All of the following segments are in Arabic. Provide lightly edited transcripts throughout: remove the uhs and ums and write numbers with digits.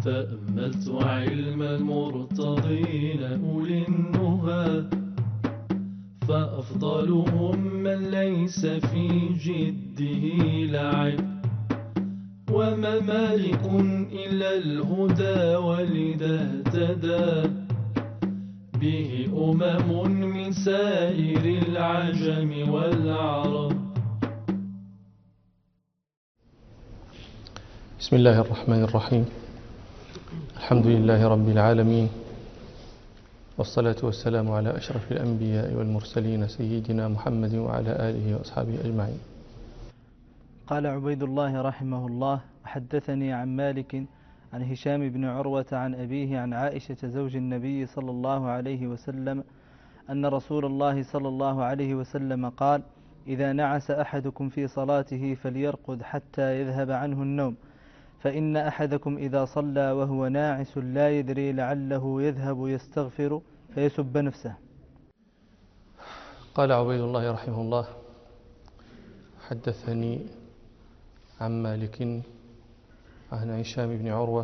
تأملت علم المرتضين أولي النهى، فأفضلهم من ليس في جده لعب، وما مالك إلا الهدى ولذا اهتدى به من سائر العجم والعرب. بسم الله الرحمن الرحيم. الحمد لله رب العالمين، والصلاة والسلام على أشرف الأنبياء والمرسلين سيدنا محمد وعلى آله وأصحابه أجمعين. قال عبيد الله رحمه الله: حدثني عن مالك عن هشام بن عروة عن أبيه عن عائشة زوج النبي صلى الله عليه وسلم أن رسول الله صلى الله عليه وسلم قال: إذا نعس أحدكم في صلاته فليرقد حتى يذهب عنه النوم، فإن أحدكم إذا صلى وهو ناعس لا يدري لعله يذهب يستغفر فيسب نفسه. قال عبيد الله رحمه الله: حدثني عن مالك عن هشام بن عروة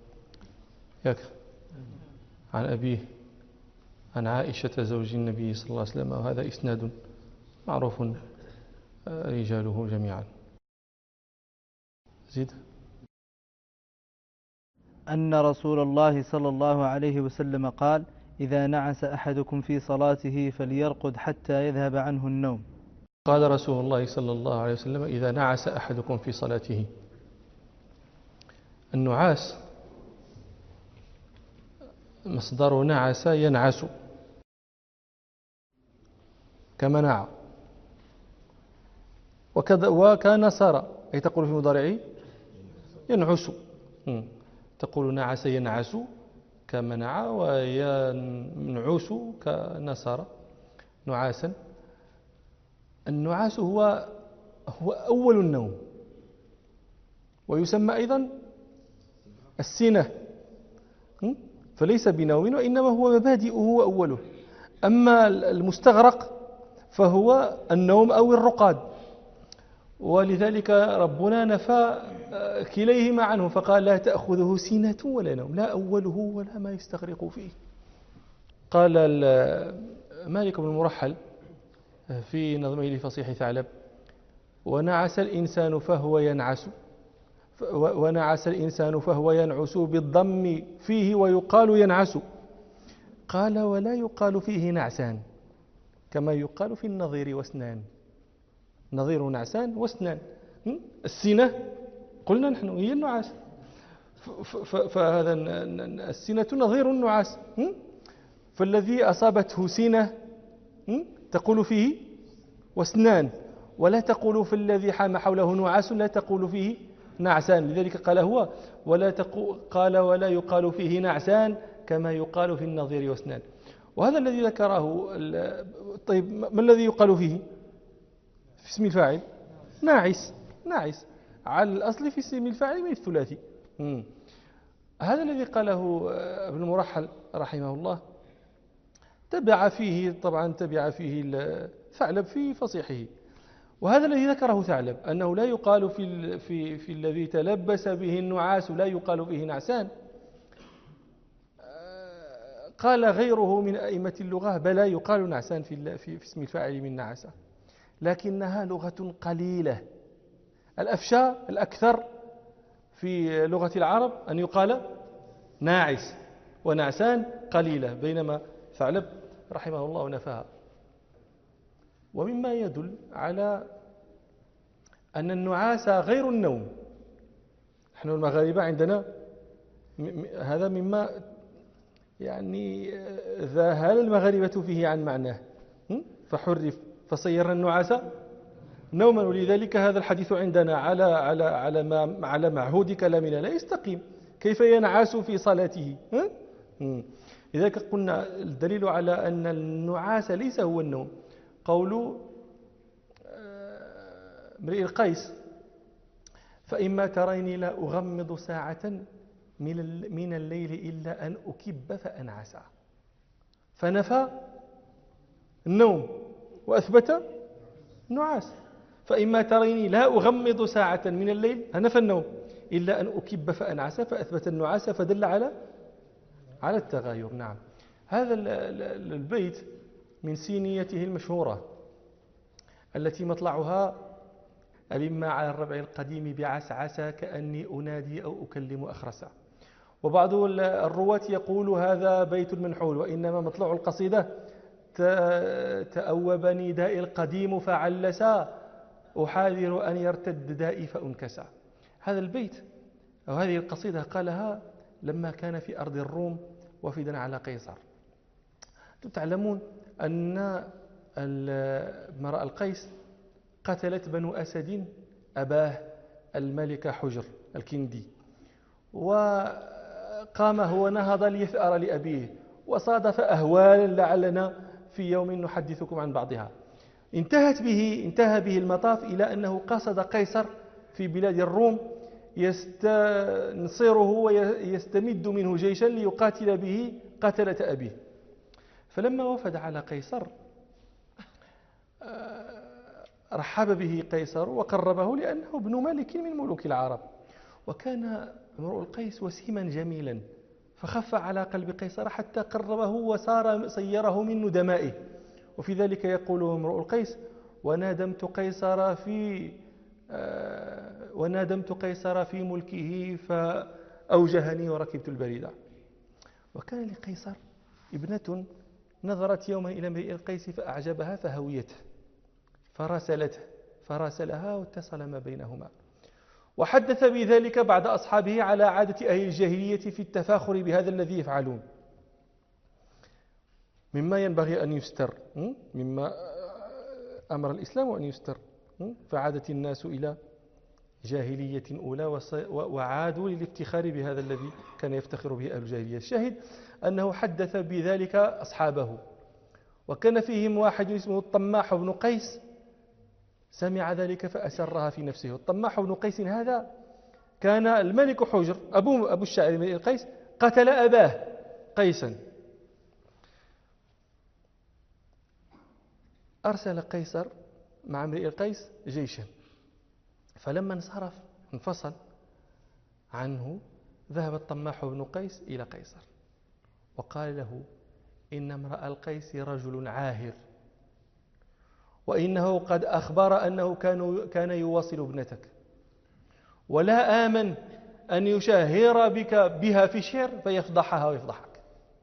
عن أبيه عن عائشة زوج النبي صلى الله عليه وسلم، وهذا إسناد معروف رجاله جميعا. زيد. أن رسول الله صلى الله عليه وسلم قال: إذا نعس أحدكم في صلاته فليرقد حتى يذهب عنه النوم. قال رسول الله صلى الله عليه وسلم: إذا نعس أحدكم في صلاته. النعاس مصدر نعس ينعس كمنع، وكنصر، أي تقول في مضارعه ينعس، تقول نعس ينعس كمنع، وينعس كنصر نعاسا. النعاس هو أول النوم، ويسمى أيضا السنة، فليس بنوم وإنما هو مبادئه وأوله. أما المستغرق فهو النوم أو الرقاد، ولذلك ربنا نفى كليهما عنه فقال: لا تأخذه سنة ولا نوم، لا أوله ولا ما يستغرق فيه. قال مالك بن المرحل في نظمه لفصيح ثعلب: ونعس الإنسان فهو ينعس، ونعس الإنسان فهو ينعس بالضم فيه ويقال ينعس. قال: ولا يقال فيه نعسان كما يقال في النظير واسنان. نظير نعسان واسنان. السنة قلنا نحن هي النعاس، فهذا السنة نظير النعاس، فالذي أصابته سنة تقول فيه واسنان، ولا تقول في الذي حام حوله نعاس، لا تقول فيه نعسان. لذلك قال هو قال: ولا يقال فيه نعسان كما يقال في النظير واسنان. وهذا الذي ذكره. طيب، ما الذي يقال فيه في اسم الفاعل؟ ناعس. على الأصل في اسم الفاعل من الثلاثي. هذا الذي قاله ابن المرحل رحمه الله تبع فيه ثعلب في فصيحه. وهذا الذي ذكره ثعلب أنه لا يقال في الذي تلبس به النعاس لا يقال فيه نعسان. قال غيره من أئمة اللغة: بلى يقال نعسان في اسم الفاعل من نعس، لكنها لغة قليلة. الأفشى الأكثر في لغة العرب أن يقال ناعس، ونعسان قليلة، بينما ثعلب رحمه الله نفاها. ومما يدل على أن النعاس غير النوم، نحن المغاربة عندنا هذا مما يعني ذهل المغاربة فيه عن معناه، فحرف فصيرنا النعاس نوما. ولذلك هذا الحديث عندنا على معهود كلامنا لا يستقيم. كيف ينعس في صلاته؟ لذلك قلنا الدليل على أن النعاس ليس هو النوم قول امرئ القيس: فإما تريني لا أغمض ساعة من الليل إلا أن أكب فأنعس. فنفى النوم وأثبت النعاس. فإما تريني لا أغمض ساعة من الليل، نفى النوم، إلا أن أكب فأنعس، فأثبت النعاس فدل على التغاير. نعم، هذا البيت من سينيته المشهورة التي مطلعها ألم على الربع القديم بعسعسة كأني أنادي أو أكلم أخرسا. وبعض الرواة يقول هذا بيت منحول، وإنما مطلع القصيدة تأوبني دائي القديم فعلسا أحاذر أن يرتد دائي فأنكسا. هذا البيت أو هذه القصيدة قالها لما كان في أرض الروم وفدا على قيصر. تعلمون أن امرأ القيس قتلت بنو أسد أباه الملك حجر الكندي، وقام هو نهض ليثأر لأبيه، وصادف أهوالا لعلنا في يوم نحدثكم عن بعضها. انتهى به المطاف إلى أنه قصد قيصر في بلاد الروم يستنصره ويستمد منه جيشا ليقاتل به قتلة أبيه. فلما وفد على قيصر رحب به قيصر وقربه لأنه ابن ملك من ملوك العرب، وكان امرؤ القيس وسيما جميلا، فخف على قلب قيصر حتى قربه وصار صيره من ندمائه. وفي ذلك يقول امرؤ القيس: ونادمت قيصر في ملكه فأوجهني وركبت البريدة. وكان لقيصر ابنة نظرت يوما إلى امرئ القيس فأعجبها فهويته فراسلها واتصل ما بينهما، وحدث بذلك بعد أصحابه على عادة أهل الجاهلية في التفاخر بهذا الذي يفعلون، مما ينبغي أن يستر، مما أمر الإسلام أن يستر. فعادت الناس إلى جاهلية أولى وعادوا للافتخار بهذا الذي كان يفتخر به أهل الجاهلية. الشاهد أنه حدث بذلك أصحابه، وكان فيهم واحد اسمه الطماح بن قيس، سمع ذلك فأسرها في نفسه. الطماح بن قيس هذا كان الملك حجر أبو الشاعر من القيس قتل أباه قيسا. أرسل قيصر مع امرئ القيس جيشا، فلما انفصل عنه ذهب الطماح بن قيس إلى قيصر وقال له: إن امرأ القيس رجل عاهر، وإنه قد أخبر أنه كان يواصل ابنتك، ولا آمن أن يشاهر بها في الشعر فيفضحها ويفضحك.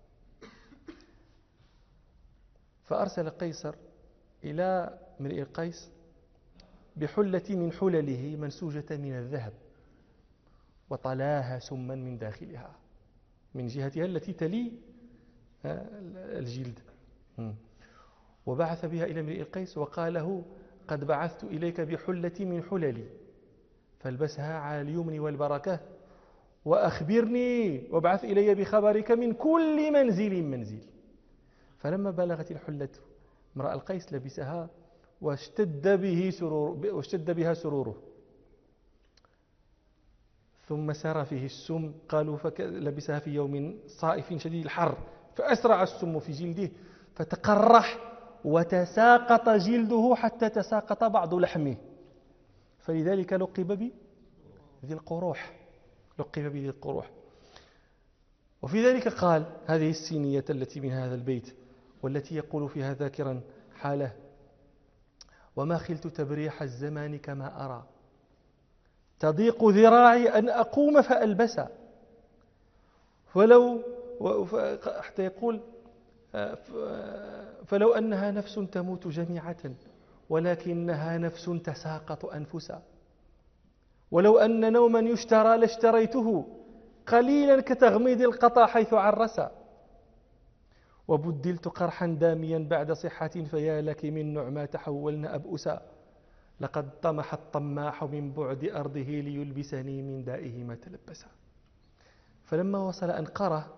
فأرسل قيصر إلى امرئ القيس بحلة من حلله منسوجة من الذهب، وطلاها سما من داخلها من جهتها التي تلي الجلد، وبعث بها إلى امرئ القيس وقال له: قد بعثت إليك بحلة من حللي فالبسها على اليمن والبركة، وأخبرني وابعث إلي بخبرك من كل منزل. فلما بلغت الحلة امرأ القيس لبسها واشتد بها سروره، ثم سار فيه السم، قالوا لبسها في يوم صائف شديد الحر فأسرع السم في جلده فتقرح وتساقط جلده حتى تساقط بعض لحمه، فلذلك لقب بذي القروح. وفي ذلك قال هذه السينية التي من هذا البيت والتي يقول فيها ذاكرا حاله: وما خلت تبريح الزمان كما أرى، تضيق ذراعي أن أقوم فألبسا، حتى يقول: فلو أنها نفس تموت جميعة ولكنها نفس تساقط أنفسا، ولو أن نوما يشترى لاشتريته قليلا كتغميد القطا حيث عرسا، وبدلت قرحا داميا بعد صحة فيا لك من نعما تحولن أبؤسا، لقد طمح الطماح من بعد أرضه ليلبسني من دائه ما تلبسا. فلما وصل أنقرة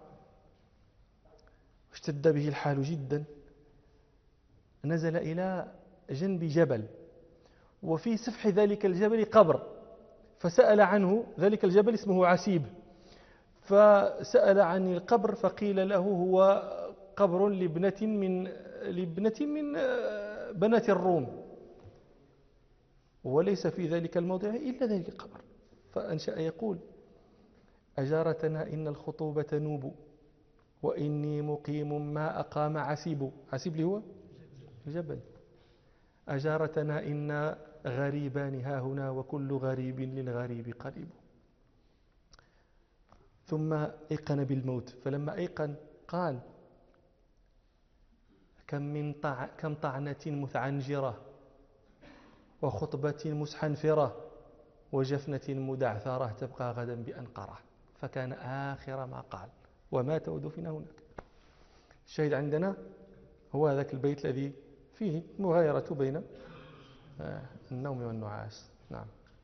اشتد به الحال جدا، نزل إلى جنب جبل، وفي سفح ذلك الجبل قبر، فسأل عنه. ذلك الجبل اسمه عسيب، فسأل عن القبر فقيل له هو قبر لابنة من بنات الروم، وليس في ذلك الموضع إلا ذلك القبر. فأنشأ يقول: أجارتنا إن الخطوبة نوب، وإني مقيم ما أقام عسيب. عسيب اللي هو الجبل. أجارتنا إن غريبان ها هنا، وكل غريب للغريب قريب. ثم أيقن بالموت، فلما أيقن قال: كم طعنة مثعنجرة، وخطبة مسحنفرة، وجفنة مدعثرة، تبقى غدا بأنقرة. فكان آخر ما قال، ومات ودفن هناك. الشاهد عندنا هو ذاك البيت الذي فيه مغايرة بين النوم والنعاس. نعم.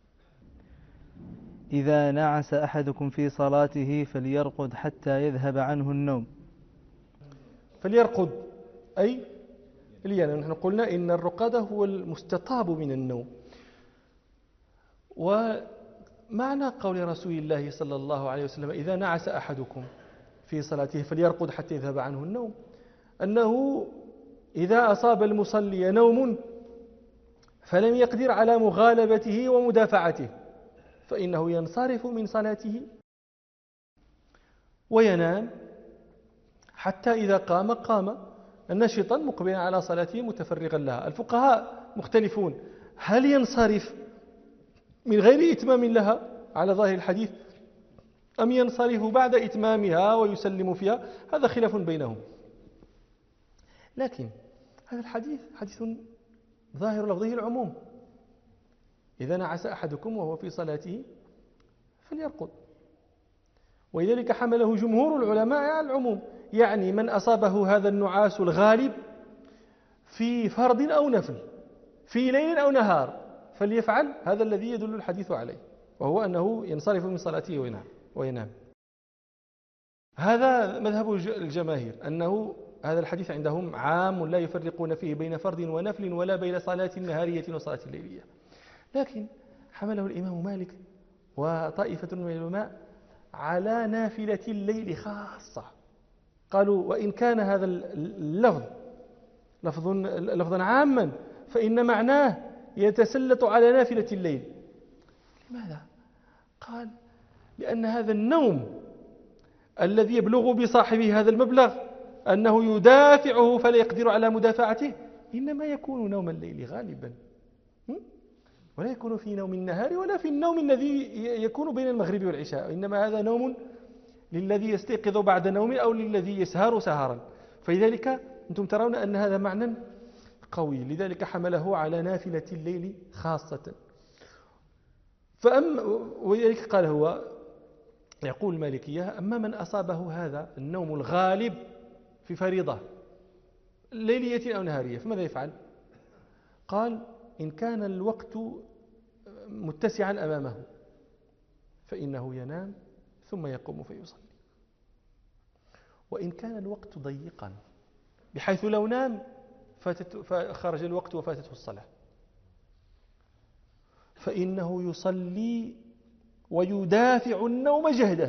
إذا نعس أحدكم في صلاته فليرقد حتى يذهب عنه النوم. فليرقد أي لينام. نحن قلنا إن الرقادة هو المستطاب من النوم. ومعنى قول رسول الله صلى الله عليه وسلم: إذا نعس أحدكم في صلاته فليرقد حتى يذهب عنه النوم، أنه إذا أصاب المصلي نوم فلم يقدر على مغالبته ومدافعته، فإنه ينصرف من صلاته وينام حتى إذا قام نشطا مقبلا على صلاته متفرغا لها. الفقهاء مختلفون: هل ينصرف من غير إتمام لها على ظاهر الحديث، أم ينصرف بعد إتمامها ويسلم فيها؟ هذا خلاف بينهم. لكن هذا الحديث حديث ظاهر لفظه العموم: إذا نعس أحدكم وهو في صلاته فليرقد. ولذلك حمله جمهور العلماء على العموم، يعني من أصابه هذا النعاس الغالب في فرض أو نفل، في ليل أو نهار، فليفعل هذا الذي يدل الحديث عليه، وهو أنه ينصرف من صلاته وينام. هذا مذهب الجماهير، أنه هذا الحديث عندهم عام لا يفرقون فيه بين فرض ونفل، ولا بين صلاة نهارية وصلاة ليلية. لكن حمله الإمام مالك وطائفة من العلماء على نافلة الليل خاصة. قالوا: وإن كان هذا اللفظ لفظا عاما، فإن معناه يتسلط على نافلة الليل. لماذا؟ قال: لأن هذا النوم الذي يبلغ بصاحبه هذا المبلغ أنه يدافعه فلا يقدر على مدافعته، إنما يكون نوم الليل غالبا، ولا يكون في نوم النهار ولا في النوم الذي يكون بين المغرب والعشاء، إنما هذا نوم للذي يستيقظ بعد نوم أو للذي يسهر سهرا. فلذلك أنتم ترون أن هذا معنى قوي، لذلك حمله على نافلة الليل خاصة. ولذلك قال هو يقول المالكية: أما من أصابه هذا النوم الغالب في فريضة ليلية أو نهارية فماذا يفعل؟ قال: إن كان الوقت متسعا أمامه فإنه ينام ثم يقوم فيصلي. وإن كان الوقت ضيقا بحيث لو نام فخرج الوقت وفاتته الصلاة، فإنه يصلي ويدافع النوم جهده،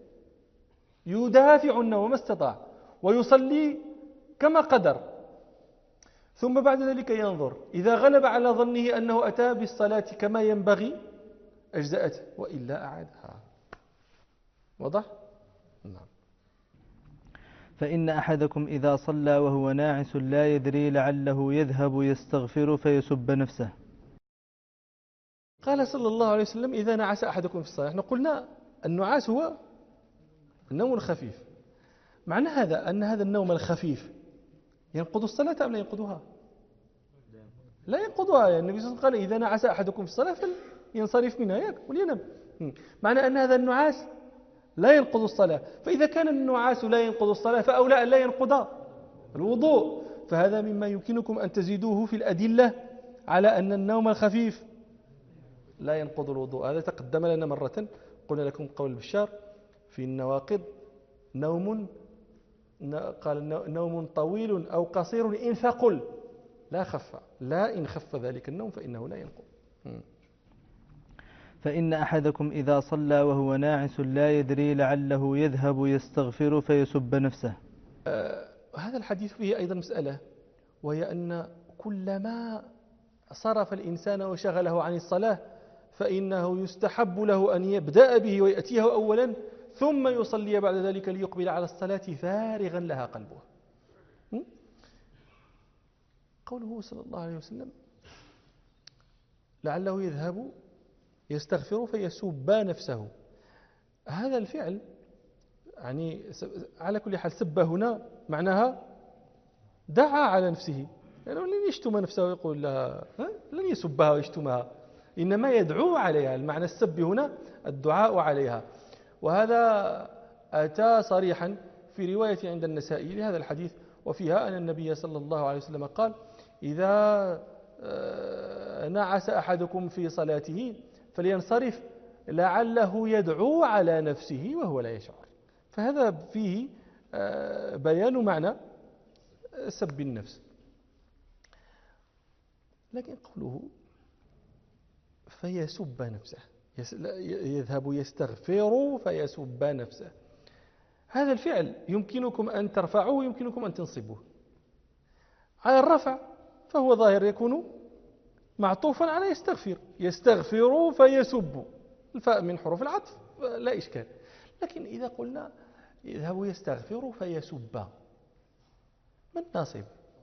يدافع النوم ما استطاع، ويصلي كما قدر، ثم بعد ذلك ينظر، إذا غلب على ظنه أنه أتى بالصلاة كما ينبغي أجزأته، وإلا أعادها. واضح؟ نعم. فإن أحدكم إذا صلى وهو ناعس لا يدري لعله يذهب يستغفر فيسب نفسه. قال صلى الله عليه وسلم: إذا نعس أحدكم في الصلاة. احنا قلنا النعاس هو النوم الخفيف. معنى هذا أن هذا النوم الخفيف ينقض الصلاة أم لا ينقضها؟ لا ينقضها. يعني النبي صلى الله عليه وسلم قال: إذا نعس أحدكم في الصلاة فلينصرف منها ولينم. معنى أن هذا النعاس لا ينقض الصلاة، فإذا كان النعاس لا ينقض الصلاة فأولى أن لا ينقض الوضوء. فهذا مما يمكنكم أن تزيدوه في الأدلة على أن النوم الخفيف لا ينقض الوضوء. هذا تقدم لنا مرة، قلنا لكم قول البشار في النواقض: نوم قال نوم طويل أو قصير إن ثقل لا خف، لا إن خف ذلك النوم فإنه لا ينقض. فإن أحدكم إذا صلى وهو ناعس لا يدري لعله يذهب يستغفر فيسب نفسه. هذا الحديث فيه أيضا مسألة، وهي أن كلما صرف الإنسان وشغله عن الصلاة فإنه يستحب له أن يبدأ به ويأتيه أولا ثم يصلي بعد ذلك ليقبل على الصلاة فارغا لها قلبه. قوله صلى الله عليه وسلم لعله يذهب يستغفر فيسب نفسه، هذا الفعل يعني على كل حال سب هنا معناها دعا على نفسه، يعني لن يشتم نفسه ويقول لها لن يسبها ويشتمها، إنما يدعو عليها. المعنى السب هنا الدعاء عليها، وهذا أتى صريحا في رواية عند النسائي لهذا الحديث، وفيها أن النبي صلى الله عليه وسلم قال إذا نعس أحدكم في صلاته فلينصرف لعله يدعو على نفسه وهو لا يشعر. فهذا فيه بيان معنى سب النفس. لكن قوله فيسب نفسه، يذهب يستغفر فيسب نفسه، هذا الفعل يمكنكم أن ترفعوه ويمكنكم أن تنصبوه. على الرفع فهو ظاهر يكون معطوفا على يستغفر فيسب، الفاء من حروف العطف لا إشكال. لكن إذا قلنا يذهب يستغفر فيسب، من ناصب؟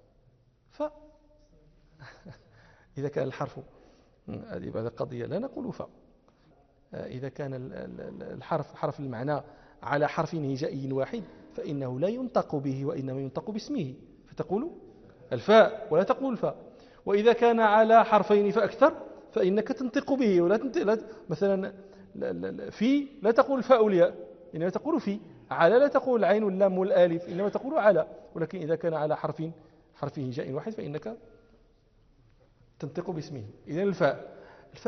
إذا كان الحرف، هذه بعد قضية لا نقول إذا كان الحرف حرف المعنى على حرف هجائي واحد فإنه لا ينطق به وإنما ينطق باسمه، فتقول الفاء ولا تقول الفاء. وإذا كان على حرفين فأكثر فإنك تنطق به ولا تنطق، مثلا في لا تقول الفاء والياء إنما تقول في، على لا تقول العين واللام والالف إنما تقول على. ولكن إذا كان على حرف هجاء واحد فإنك تنطق باسمه. إذن الفاء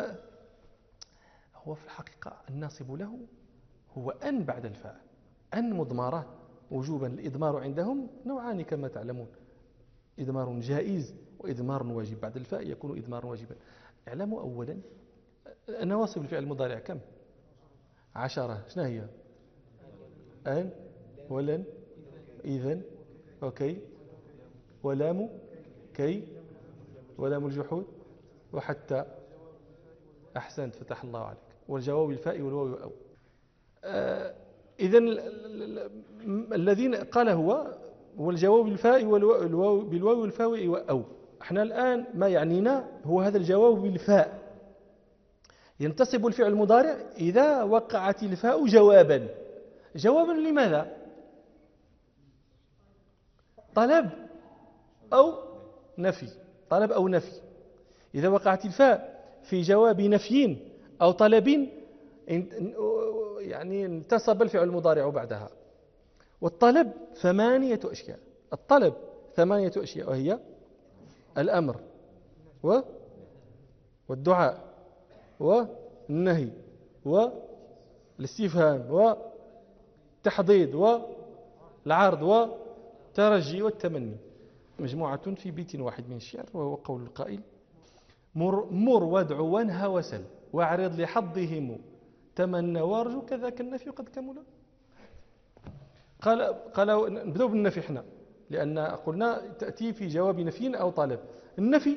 هو في الحقيقة الناصب له هو أن بعد الفاء، أن مضمرة وجوبا. الإضمار عندهم نوعان كما تعلمون، إضمار جائز وإضمار واجب. بعد الفاء يكون إضمار واجبا. اعلموا أولا نواصب الفعل المضارع كم؟ 10. شنو هي؟ أن ولن إذن وكي ولام كي ولام الجحود وحتى. أحسنت، فتح الله عليك. والجواب الفاء والواو أو. إذن الذين قال هو والجواب بالفاء بالواو والفاء أو. احنا الآن ما يعنينا هو هذا الجواب بالفاء. ينتصب الفعل المضارع إذا وقعت الفاء جوابا. جوابا لماذا؟ طلب أو نفي. طلب أو نفي. إذا وقعت الفاء في جواب نفي أو طلب يعني انتصب الفعل المضارع بعدها. والطلب 8 أشياء. الطلب 8 أشياء، وهي الأمر والدعاء والنهي والاستفهام والتحضيض والعرض والترجي والتمني. مجموعة في بيت واحد من الشعر، وهو قول القائل: مر وادع وانهى وسل واعرض لحظهم تمنى وارجو كذاك النفي قد كمل. قال نبدأ بالنفي احنا، لأن قلنا تأتي في جواب نفي أو طلب. النفي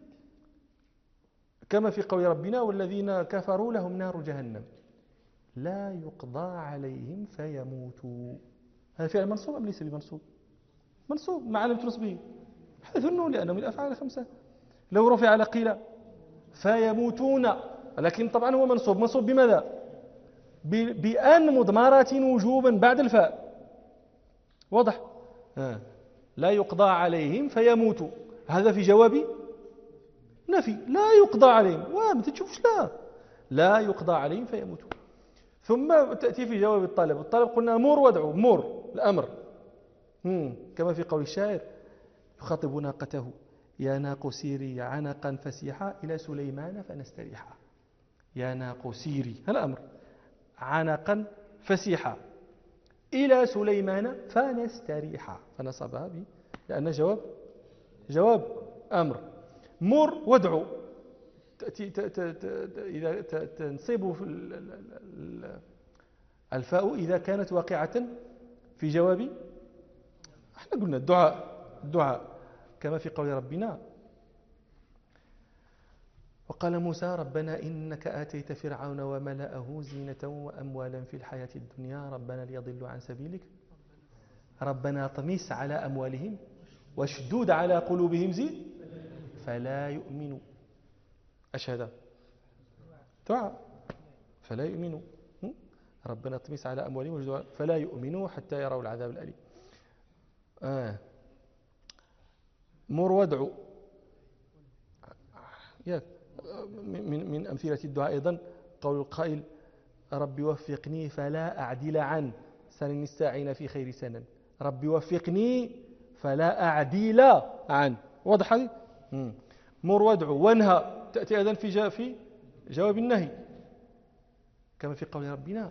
كما في قول ربنا: والذين كفروا لهم نار جهنم لا يقضى عليهم فيموتوا. هذا فعل منصوب أم ليس بمنصوب؟ منصوب مع علامة نصبه حذف النون لأنه من الأفعال 5. لو رفع لقيل فيموتون، لكن طبعا هو منصوب بماذا؟ بأن مضمرة وجوبا بعد الفاء. واضح؟ لا يقضى عليهم فيموتوا، هذا في جواب نفي. لا يقضى عليهم، ما تشوفش، لا يقضى عليهم فيموتوا. ثم تأتي في جواب الطلب. الطلب قلنا مر وادعو، مر الأمر، كما في قول الشاعر: يخاطب ناقته يا ناق سيري عنقا فسيحا إلى سليمان فنستريحا. يا ناق سيري، هذا أمر، عنقا فسيحا إلى سليمان فنستريحا، فنصبها لأن جواب أمر. مر وادعو إذا تنصب الفاء إذا كانت واقعة في جواب، احنا قلنا الدعاء كما في قول ربنا: وقال موسى ربنا إنك آتيت فرعون وملأه زينة وأموالا في الحياة الدنيا ربنا ليضلوا عن سبيلك ربنا طمس على أموالهم واشدود على قلوبهم زيد فلا يؤمنوا أشهد دعاء فلا يؤمنوا ربنا طمس على أموالهم واشدود فلا يؤمنوا حتى يروا العذاب الأليم مر وادعو من أمثلة الدعاء أيضا قول القائل ربي وفقني فلا أعدل عن سنن الساعين في خير سنن ربي وفقني فلا أعدل عن واضح هذه مر وادعو وانهى تأتي أيضا في جواب النهي كما في قول ربنا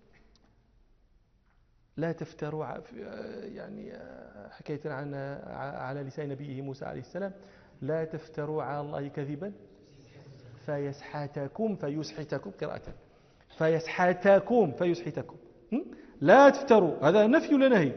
لا تفتروا يعني حكاية عن على لسان نبيه موسى عليه السلام لا تفتروا على الله كذبا فيسحتكم قراءة فيسحتكم لا تفتروا هذا نفي ولا نهي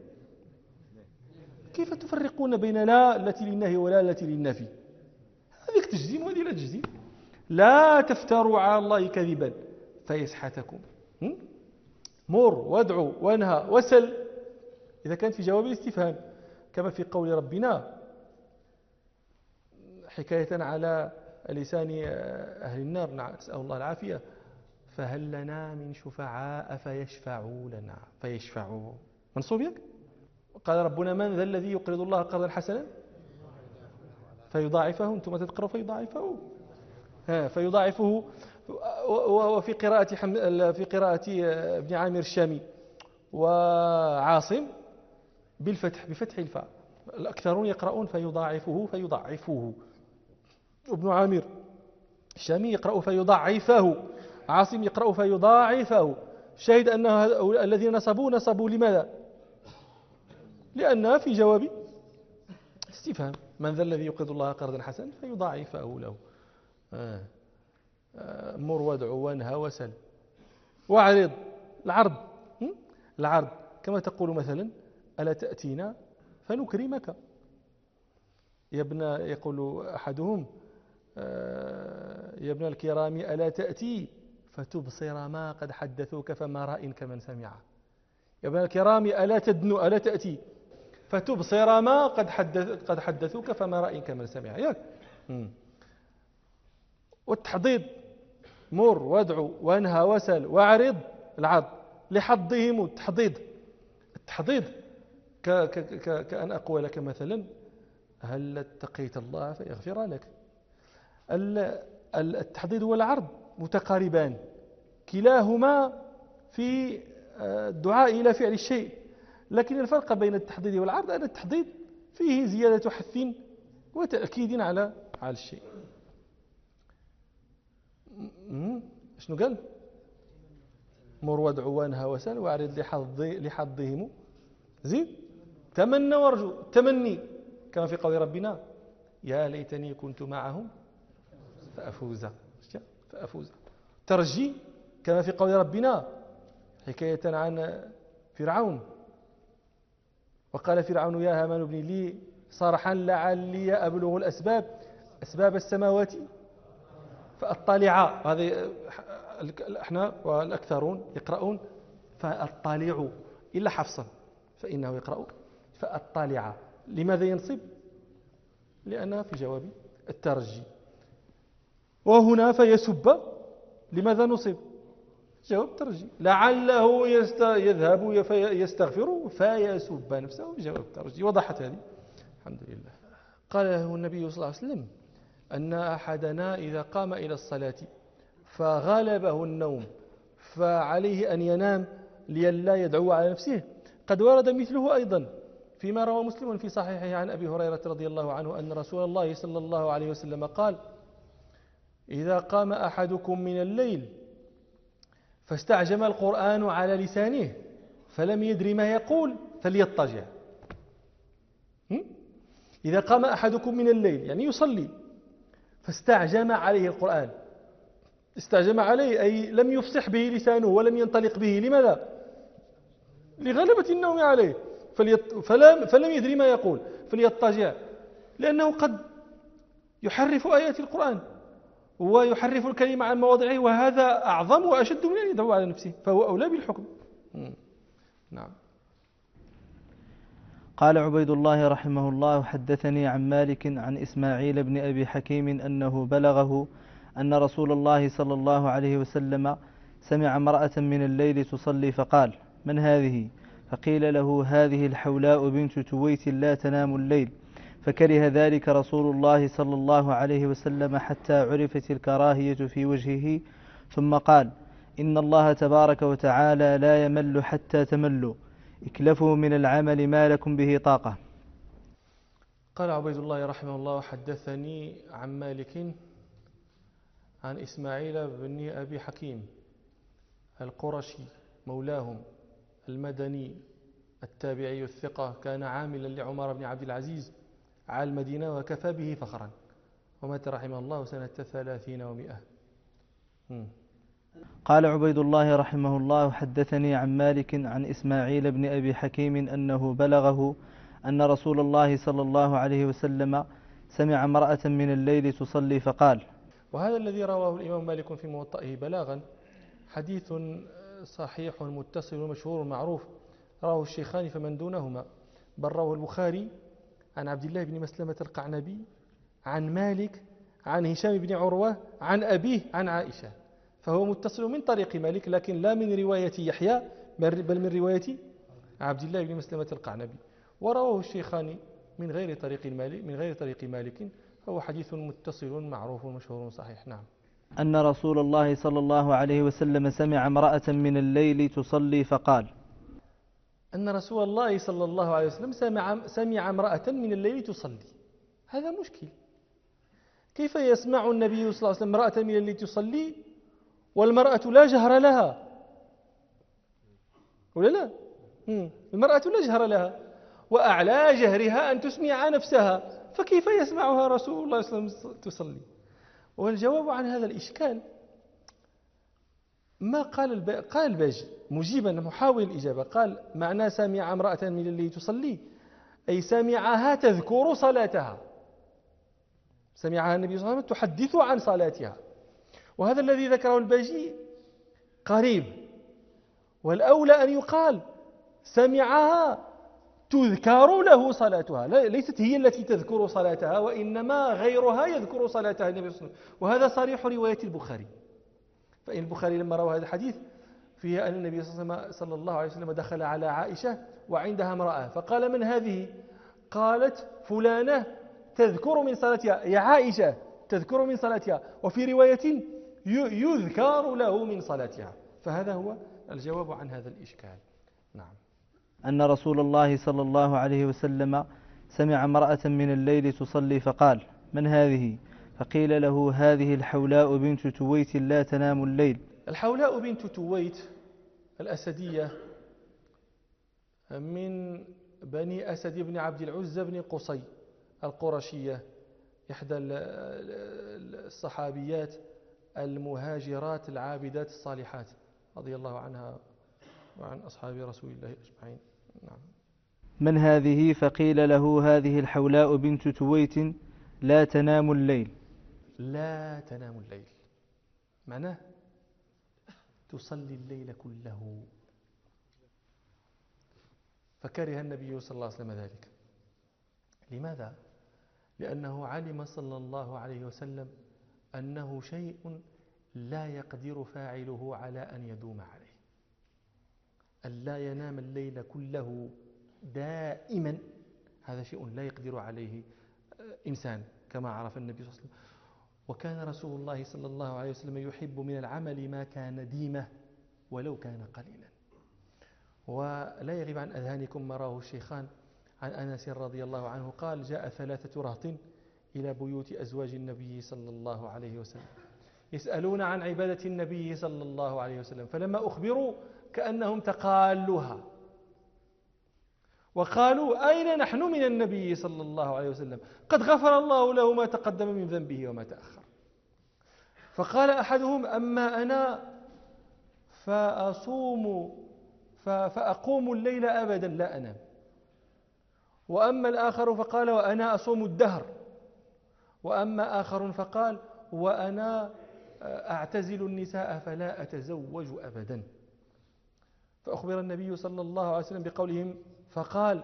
كيف تفرقون بين لا التي للنهي ولا التي للنفي هذيك تجزم وهذه لا تجزم لا تفتروا على الله كذبا فيسحتكم مر وادعو وانهى وسل إذا كانت في جواب الاستفهام كما في قول ربنا حكاية على لسان أهل النار نسأل الله العافية فهل لنا من شفعاء فيشفعوا منصوب يك قال ربنا من ذا الذي يقرض الله قرضا حسنا فيضاعفه أنتم تقرأوا فيضاعفه وفي قراءة ابن عامر الشامي وعاصم بفتح الفاء الأكثرون يقرؤون فيضاعفه ابن عامر الشامي يقرأ فيضاعفه عاصم يقرأ فيضاعفه شاهد أن الذين نصبوا لماذا لأنها في جواب استفهام من ذا الذي يقرض الله قرضا حسنا فيضاعفه له مر وادعو وانهى وسل واعرض العرض كما تقول مثلا ألا تأتينا فنكرمك يقول أحدهم يا ابن الكرام ألا تأتي فتبصر ما قد حدثوك فما رأي كمن سمع يا ابن الكرام ألا تدنو ألا تأتي فتبصر ما قد حدثوك فما رأي كمن سمع ياك والتحضيض مر وادعو وانهى وسل واعرض العرض لحظهم التحضيض كأن أقول لك مثلا هل اتقيت الله فيغفر لك التحضيض والعرض متقاربان كلاهما في الدعاء إلى فعل الشيء لكن الفرق بين التحضيض والعرض أن التحضيض فيه زيادة حث وتأكيد على الشيء شنو قال مر وادعو وانهى وسل واعرض لحظهم زيد تمنى وارجو تمني كما في قول ربنا يا ليتني كنت معهم فأفوز ترجي كما في قول ربنا حكاية عن فرعون وقال فرعون يا هامان ابن لي صرحا لعلي أبلغ أسباب السماوات فأطلع هذا احنا والأكثرون يقرؤون فأطلع إلا حفصا فإنه يقرأ فأطلع لماذا ينصب لأنها في جواب الترجي وهنا فيسب لماذا نصب جواب الترجي لعله يذهب يستغفر فيسب نفسه جواب الترجي وضحت هذه الحمد لله قال له النبي صلى الله عليه وسلم أن أحدنا إذا قام إلى الصلاة فغلبه النوم فعليه أن ينام لئلا يدعو على نفسه قد ورد مثله أيضا فيما روى مسلم في صحيحه عن أبي هريرة رضي الله عنه أن رسول الله صلى الله عليه وسلم قال إذا قام أحدكم من الليل فاستعجم القرآن على لسانه فلم يدري ما يقول فليضطجع إذا قام أحدكم من الليل يعني يصلي فاستعجم عليه القرآن استعجم عليه أي لم يفصح به لسانه ولم ينطلق به لماذا؟ لغلبة النوم عليه فلم يدري ما يقول فليضطجع لأنه قد يحرف آيات القرآن ويحرف الكلمة عن مواضعه، وهذا أعظم وأشد من أن يدعو على نفسه، فهو أولى بالحكم. نعم. قال عبيد الله رحمه الله: حدثني عن مالك عن إسماعيل بن أبي حكيم أنه بلغه أن رسول الله صلى الله عليه وسلم سمع امرأة من الليل تصلي فقال: من هذه؟ فقيل له: هذه الحولاء بنت تويت لا تنام الليل. فكره ذلك رسول الله صلى الله عليه وسلم حتى عرفت الكراهية في وجهه، ثم قال: إن الله تبارك وتعالى لا يمل حتى تملوا، اكلفوا من العمل ما لكم به طاقة. قال عبيد الله رحمه الله: حدثني عن مالك عن إسماعيل بن أبي حكيم القرشي مولاهم المدني التابعي الثقة، كان عاملا لعمر بن عبد العزيز على المدينة وكفى به فخرا، ومات رحمه الله سنة 30 و100. قال عبيد الله رحمه الله: حدثني عن مالك عن إسماعيل بن أبي حكيم أنه بلغه أن رسول الله صلى الله عليه وسلم سمع امرأة من الليل تصلي فقال. وهذا الذي رواه الإمام مالك في موطئه بلاغا حديث صحيح متصل مشهور معروف، رواه الشيخان فمن دونهما، بل رواه البخاري عن عبد الله بن مسلمة القعنبي عن مالك عن هشام بن عروة عن أبيه عن عائشة، فهو متصل من طريق مالك، لكن لا من رواية يحيى بل من رواية عبد الله بن مسلمة القعنبي، ورواه الشيخان من غير طريق مالك، فهو حديث متصل معروف مشهور صحيح. نعم. أن رسول الله صلى الله عليه وسلم سمع امرأة من الليل تصلي فقال. أن رسول الله صلى الله عليه وسلم سمع امرأة من الليل تصلي، هذا مشكل. كيف يسمع النبي صلى الله عليه وسلم امرأة من الليل تصلي والمرأة لا جهر لها؟ ولا لا؟ المرأة لا جهر لها، وأعلى جهرها أن تسمع نفسها، فكيف يسمعها رسول الله صلى الله عليه وسلم تصلي؟ والجواب عن هذا الإشكال ما قال الباجي مجيبا محاول الإجابة، قال: معنى سمع امرأة من الليل تصلي أي سمعها تذكر صلاتها، سمعها النبي صلى الله عليه وسلم تحدث عن صلاتها، وهذا الذي ذكره الباجي قريب، والأولى أن يقال سمعها تذكر له صلاتها، ليست هي التي تذكر صلاتها، وإنما غيرها يذكر صلاتها النبي صلى الله عليه وسلم، وهذا صريح رواية البخاري. فإن البخاري لما روى هذا الحديث فيه أن النبي صلى الله عليه وسلم دخل على عائشة وعندها امرأة، فقال: من هذه؟ قالت: فلانة تذكر من صلاتها، يا عائشة تذكر من صلاتها، وفي رواية يذكر له من صلاتها. فهذا هو الجواب عن هذا الإشكال. نعم. أن رسول الله صلى الله عليه وسلم سمع امرأة من الليل تصلي فقال: من هذه؟ فقيل له: هذه الحولاء بنت تويت لا تنام الليل. الحولاء بنت تويت الأسدية من بني أسد بن عبد العزى بن قصي القرشية، إحدى الصحابيات المهاجرات العابدات الصالحات رضي الله عنها وعن أصحاب رسول الله أجمعين. نعم. من هذه؟ فقيل له: هذه الحولاء بنت تويت لا تنام الليل. لا تنام الليل معناه تصلي الليل كله، فكره النبي صلى الله عليه وسلم ذلك. لماذا؟ لأنه علم صلى الله عليه وسلم أنه شيء لا يقدر فاعله على أن يدوم عليه، أن لا ينام الليل كله دائما، هذا شيء لا يقدر عليه إنسان كما عرف النبي صلى الله عليه وسلم. وكان رسول الله صلى الله عليه وسلم يحب من العمل ما كان ديمة ولو كان قليلا. ولا يغيب عن أذهانكم ما رواه الشيخان عن أنس رضي الله عنه قال: جاء 3 رهط إلى بيوت أزواج النبي صلى الله عليه وسلم يسألون عن عبادة النبي صلى الله عليه وسلم، فلما أخبروا كأنهم تقالوها وقالوا: أين نحن من النبي صلى الله عليه وسلم؟ قد غفر الله له ما تقدم من ذنبه وما تأخر. فقال أحدهم: أما أنا فأقوم الليل أبدا لا أنام. وأما الآخر فقال: وأنا أصوم الدهر. وأما آخر فقال: وأنا أعتزل النساء فلا أتزوج أبدا. فأخبر النبي صلى الله عليه وسلم بقولهم فقال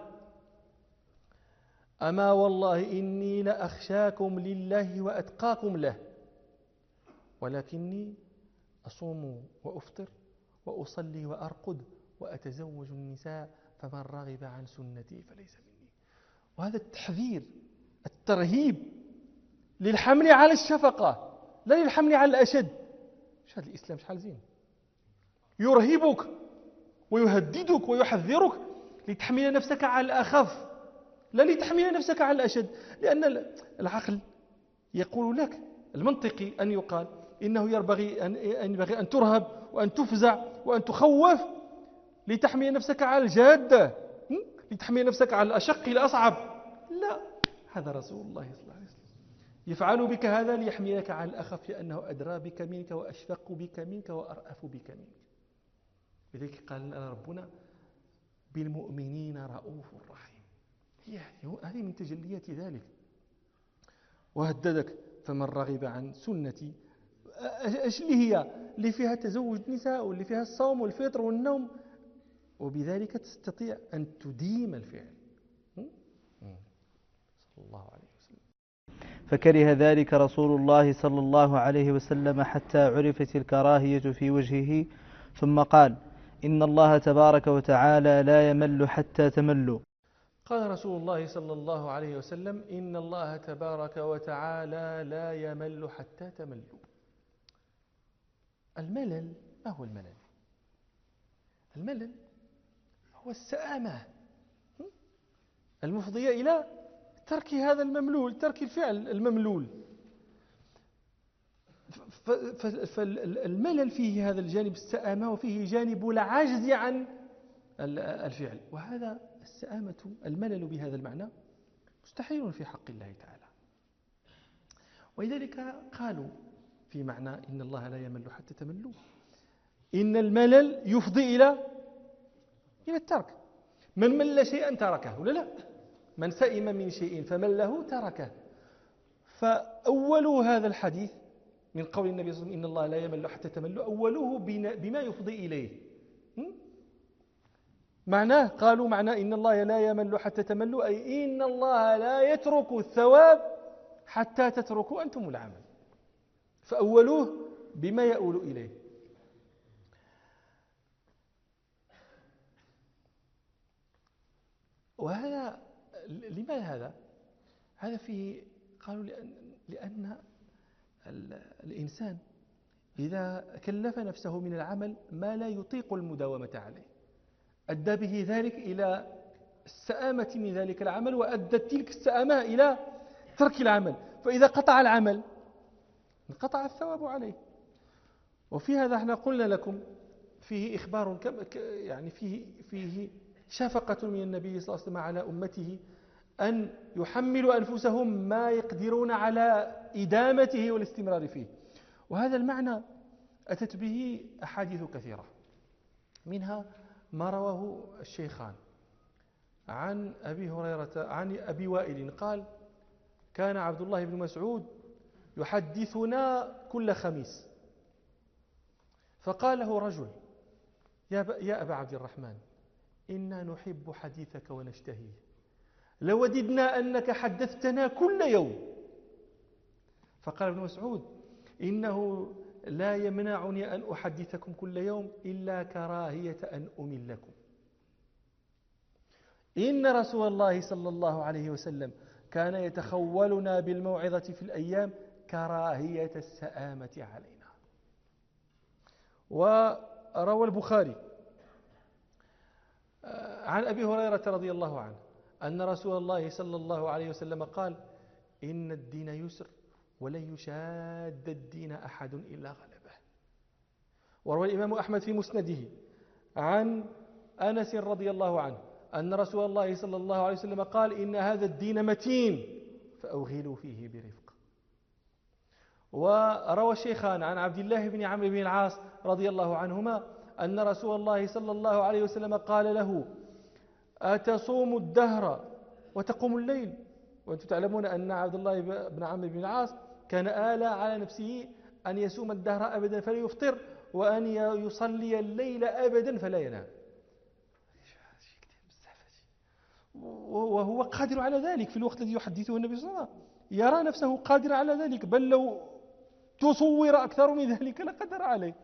أما والله إني لأخشاكم لله وأتقاكم له ولكني أصوم وأفطر وأصلي وأرقد وأتزوج النساء فمن رغب عن سنتي فليس مني. وهذا التحذير الترهيب للحمل على الشفقة لا للحمل على الأشد. مش هذا الإسلام شحال زين، يرهبك ويهددك ويحذرك لتحمل نفسك على الأخف لا لتحمل نفسك على الأشد. لأن العقل يقول لك المنطقي أن يقال إنه ينبغي أن ترهب وأن تفزع وأن تخوف لتحمل نفسك على الجادة، لتحمل نفسك على الأشق الأصعب. لا، هذا رسول الله صلى الله عليه وسلم يفعل بك هذا ليحملك على الأخف لأنه أدرى بك منك وأشفق بك منك وأرأف بك منك. لذلك قال لنا ربنا بالمؤمنين رؤوف رحيم. هذه من تجليات ذلك. وهددك فمن رغب عن سنتي، ايش اللي هي اللي فيها تزوج نساء واللي فيها الصوم والفطر والنوم، وبذلك تستطيع أن تديم الفعل. صلى الله عليه وسلم. فكره ذلك رسول الله صلى الله عليه وسلم حتى عرفت الكراهية في وجهه، ثم قال إن الله تبارك وتعالى لا يمل حتى تملوا. قال رسول الله صلى الله عليه وسلم إن الله تبارك وتعالى لا يمل حتى تملوا. الملل، ما هو الملل؟ الملل هو السآمة المفضية إلى ترك هذا المملول، ترك الفعل المملول. فالملل فيه هذا الجانب السآمة وفيه جانب العجز عن الفعل، وهذا السآمة الملل بهذا المعنى مستحيل في حق الله تعالى. ولذلك قالوا في معنى إن الله لا يمل حتى تملوا إن الملل يفضي إلى الترك. من مل شيئا تركه ولا لا؟ من سئم من شيء فمله تركه. فأول هذا الحديث من قول النبي صلى الله عليه وسلم إن الله لا يمل حتى تملوا أوله بما يفضي إليه. معناه قالوا معناه إن الله لا يمل حتى تملوا أي إن الله لا يترك الثواب حتى تتركوا أنتم العمل. فأولوه بما يؤول إليه. وهذا لما هذا فيه قالوا لأن الإنسان إذا كلف نفسه من العمل ما لا يطيق المداومة عليه أدى به ذلك إلى السآمة من ذلك العمل، وأدت تلك السآمة إلى ترك العمل. فإذا قطع العمل انقطع الثواب عليه. وفي هذا احنا قلنا لكم فيه إخبار يعني فيه شفقة من النبي صلى الله عليه وسلم على أمته أن يحملوا أنفسهم ما يقدرون على إدامته والاستمرار فيه. وهذا المعنى أتت به أحاديث كثيرة، منها ما رواه الشيخان عن أبي هريرة عن أبي وائل قال كان عبد الله بن مسعود يحدثنا كل خميس، فقال له رجل يا أبا عبد الرحمن إنا نحب حديثك ونشتهيه، لوددنا أنك حدثتنا كل يوم. فقال ابن مسعود إنه لا يمنعني أن أحدثكم كل يوم إلا كراهية أن أملكم. إن رسول الله صلى الله عليه وسلم كان يتخولنا بالموعظة في الأيام كراهية السآمة علينا. وروى البخاري عن أبي هريرة رضي الله عنه أن رسول الله صلى الله عليه وسلم قال إن الدين يسر ولن يشاد الدين أحد إلا غلبه. وروى الإمام أحمد في مسنده عن أنس رضي الله عنه أن رسول الله صلى الله عليه وسلم قال إن هذا الدين متين فأوغلوا فيه برفق. وروى الشيخان عن عبد الله بن عمرو بن العاص رضي الله عنهما أن رسول الله صلى الله عليه وسلم قال له أتصوم الدهر وتقوم الليل؟ وأنتم تعلمون أن عبد الله بن عمرو بن العاص كان آلى على نفسه أن يصوم الدهر أبدا فلا يفطر، وأن يصلي الليل أبدا فلا ينام، وهو قادر على ذلك في الوقت الذي يحدثه النبي صلى الله عليه وسلم، يرى نفسه قادر على ذلك، بل لو تصور أكثر من ذلك لقدر عليه.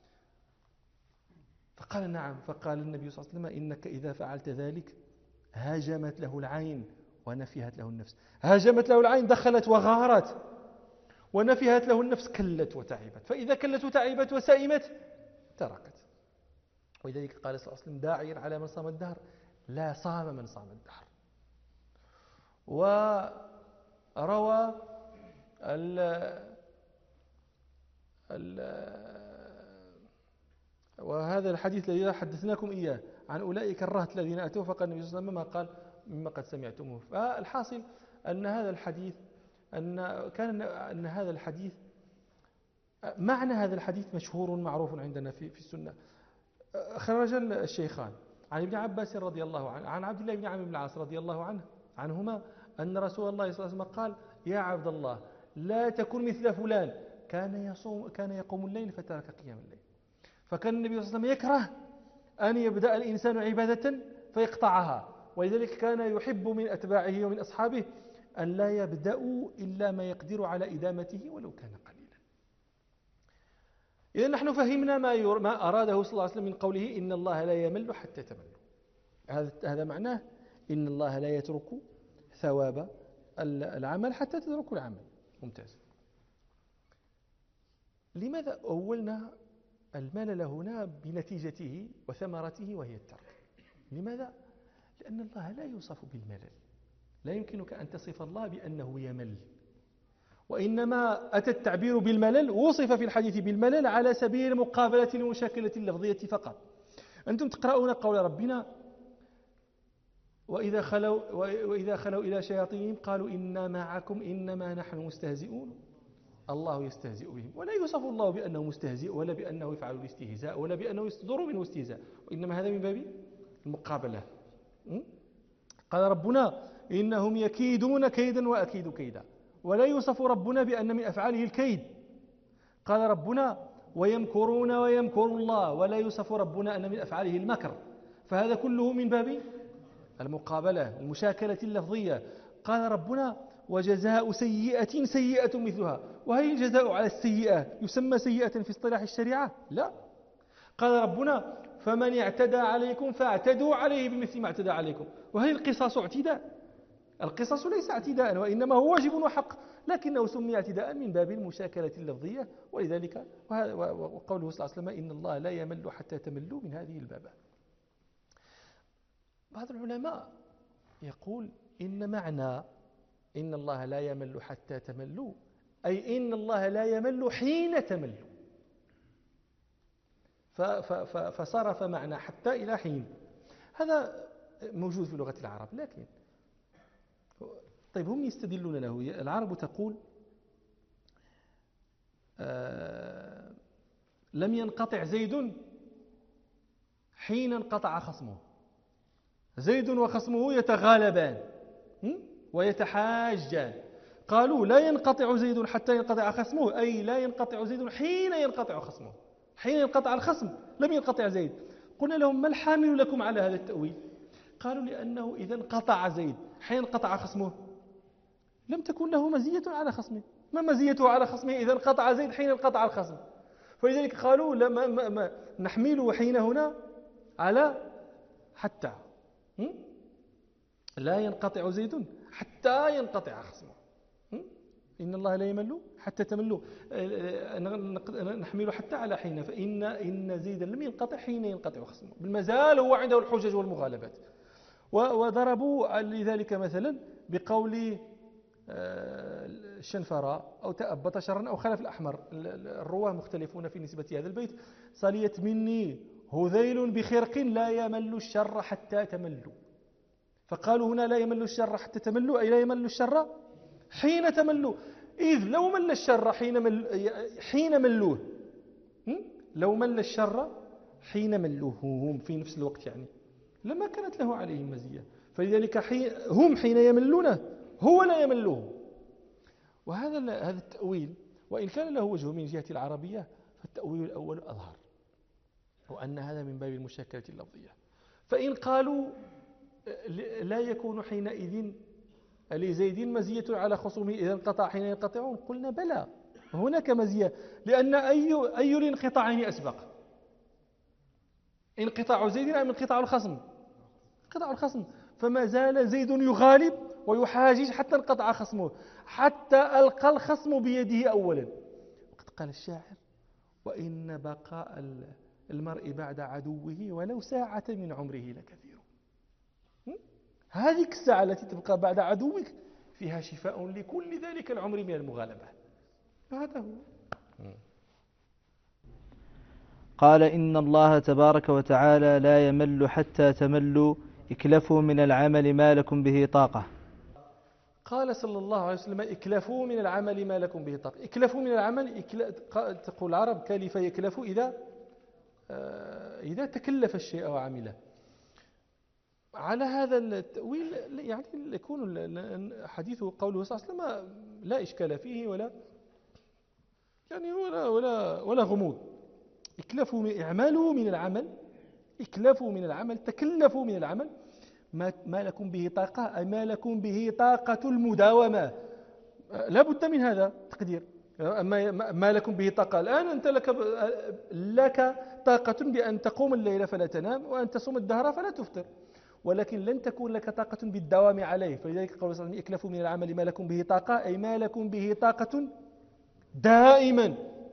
فقال نعم. فقال النبي صلى الله عليه وسلم إنك إذا فعلت ذلك هاجمت له العين ونفهت له النفس. هاجمت له العين دخلت وغارت، ونفهت له النفس كلت وتعبت، فإذا كلت وتعبت وسئمت تركت. ولذلك قال صلى الله عليه وسلم داعيا على من صام الدهر لا صام من صام الدهر. وروى وهذا الحديث الذي حدثناكم إياه عن أولئك الرهط الذين أتوا، فقال النبي صلى الله عليه وسلم قال مما قد سمعتموه. فالحاصل أن هذا الحديث أن هذا الحديث معنى هذا الحديث مشهور معروف عندنا في السنة. خرج الشيخان عن ابن عباس رضي الله عنه عن عبد الله بن عمرو بن العاص رضي الله عنهما أن رسول الله صلى الله عليه وسلم قال يا عبد الله لا تكن مثل فلان كان يقوم الليل فترك قيام الليل. فكان النبي صلى الله عليه وسلم يكره أن يبدأ الإنسان عبادة فيقطعها، ولذلك كان يحب من أتباعه ومن أصحابه أن لا يبدأوا إلا ما يقدر على إدامته ولو كان قليلا. إذا نحن فهمنا ما أراده صلى الله عليه وسلم من قوله إن الله لا يمل حتى تملوا. هذا معناه إن الله لا يترك ثواب العمل حتى تتركوا العمل. ممتاز. لماذا أولنا الملل هنا بنتيجته وثمرته وهي الترك؟ لماذا؟ لأن الله لا يوصف بالملل، لا يمكنك أن تصف الله بأنه يمل، وإنما أتى التعبير بالملل وصف في الحديث بالملل على سبيل المقابلة المشاكلة اللفظية فقط. أنتم تقرؤون قول ربنا وإذا خلوا إلى شياطينهم قالوا إنا معكم إنما نحن مستهزئون الله يستهزئ بهم، ولا يوصف الله بأنه مستهزئ ولا بأنه يفعل الاستهزاء ولا بأنه يصدر منه استهزاء، وإنما هذا من باب المقابلة. قال ربنا إنهم يكيدون كيدا وأكيد كيدا، ولا يوصف ربنا بأن من أفعاله الكيد. قال ربنا ويمكرون ويمكر الله، ولا يوصف ربنا أن من أفعاله المكر. فهذا كله من باب المقابلة المشاكلة اللفظية. قال ربنا وجزاء سيئة سيئة مثلها، وهل الجزاء على السيئة يسمى سيئة في اصطلاح الشريعة؟ لا. قال ربنا فمن اعتدى عليكم فاعتدوا عليه بمثل ما اعتدى عليكم، وهل القصاص اعتداء؟ القصاص ليس اعتداء، وإنما هو واجب وحق، لكنه سمي اعتداء من باب المشاكلة اللفظية. ولذلك وقوله صلى الله عليه وسلم إن الله لا يمل حتى تملوا من هذه البابة. بعض العلماء يقول إن معنى إن الله لا يمل حتى تملوا أي إن الله لا يمل حين تملوا، فصرف معنى حتى إلى حين. هذا موجود في لغة العرب، لكن طيب هم يستدلون له. العرب تقول لم ينقطع زيد حين انقطع خصمه. زيد وخصمه يتغالبان ويتحاجان. قالوا لا ينقطع زيد حتى ينقطع خصمه، أي لا ينقطع زيد حين ينقطع خصمه. حين ينقطع الخصم لم ينقطع زيد. قلنا لهم ما الحامل لكم على هذا التأويل؟ قالوا لأنه إذا انقطع زيد حين انقطع خصمه لم تكن له مزية على خصمه. ما مزيته على خصمه إذا انقطع زيد حين انقطع الخصم؟ فلذلك قالوا ما نحمله حين هنا على حتى لا ينقطع زيد حتى ينقطع خصمه. إن الله لا يمل حتى تملوا، نحمل حتى على حين، فإن زيدا لم ينقطع حين ينقطع خصمه، بالمازال هو عنده الحجج والمغالبات. وضربوا لذلك مثلا بقول الشنفراء أو تأبط شرا أو خلف الأحمر. الرواه مختلفون في نسبة هذا البيت. صليت مني هذيل بخرق لا يمل الشر حتى تملوا. فقالوا هنا لا يمل الشر حتى تملوا أي لا يمل الشر حين تملوا. إذ لو مل الشر حين ملوه، لو مل الشر حين ملوه هم في نفس الوقت يعني لما كانت له عليهم مزية. فلذلك هم حين يملونه هو لا يملوه. هذا التأويل وإن كان له وجه من جهة العربية فالتأويل الأول أظهر، وأن هذا من باب المشاكلة اللفظية. فإن قالوا لا يكون حينئذ لزيد مزية على خصومه إذا انقطع حين ينقطعون، قلنا بلى، هناك مزية، لأن أي الانقطاعين أسبق؟ انقطاع زيد أم انقطاع الخصم؟ انقطاع الخصم، فما زال زيد يغالب ويحاجج حتى انقطع خصمه، حتى ألقى الخصم بيده أولا. وقد قال الشاعر: وإن بقاء المرء بعد عدوه ولو ساعة من عمره لكثير. هذه الساعة التي تبقى بعد عدوك فيها شفاء لكل ذلك العمر من المغالبة. هذا هو. قال: إن الله تبارك وتعالى لا يمل حتى تملوا، اكلفوا من العمل ما لكم به طاقة. قال صلى الله عليه وسلم: اكلفوا من العمل ما لكم به طاقة. اكلفوا من العمل، تقول العرب: كلف يكلف إذا تكلف الشيء وعمله. على هذا التأويل يعني يكون حديثه قوله صلى الله عليه وسلم لا إشكال فيه ولا يعني ولا غموض. اكلفوا، اعملوا من العمل، اكلفوا من العمل، تكلفوا من العمل ما لكم به طاقة، أي ما لكم به طاقة المداومة. لا بد من هذا تقدير. ما لكم به طاقة الآن، أنت لك طاقة بأن تقوم الليل فلا تنام وأن تصوم الدهر فلا تفطر، ولكن لن تكون لك طاقة بالدوام عليه. فلذلك قال صلى الله عليه وسلم: اكلفوا من العمل ما لكم به طاقة، أي ما لكم به طاقة دائما.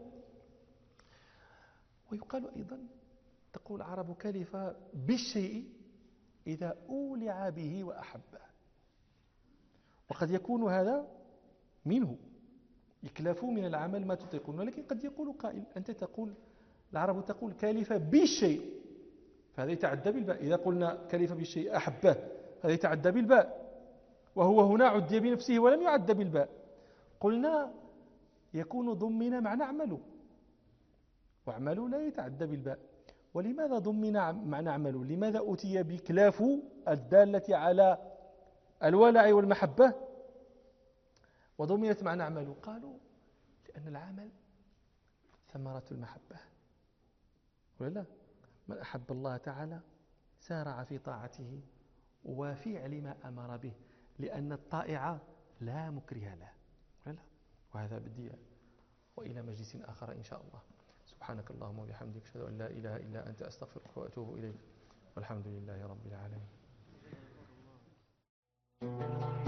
ويقال أيضا، تقول العرب: كلف بالشيء إذا أولع به وأحبه. وقد يكون هذا منه، يكلفوا من العمل ما تطيقون، ولكن قد يقول قائل: أنت تقول، العرب تقول كلف بالشيء، فهذا يتعدى بالباء. إذا قلنا كلف بالشيء أحبه، هذا يتعدى بالباء، وهو هنا عدي بنفسه ولم يعد بالباء. قلنا يكون ضمن معنى اعملوا، واعملوا لا يتعدى بالباء. ولماذا ضمن معنى اعملوا؟ لماذا أتي بكلاف الدالة على الولع والمحبة وضمنت معنى اعملوا؟ قالوا: لأن العمل ثمرة المحبة، ولا من أحب الله تعالى سارع في طاعته وفعل ما أمر به، لأن الطائع لا مكره له، ولا. وهذا بديع. وإلى مجلس آخر إن شاء الله. سبحانك اللهم وبحمدك، أشهد أن لا إله إلا أنت، أستغفرك وأتوب إليك، والحمد لله رب العالمين.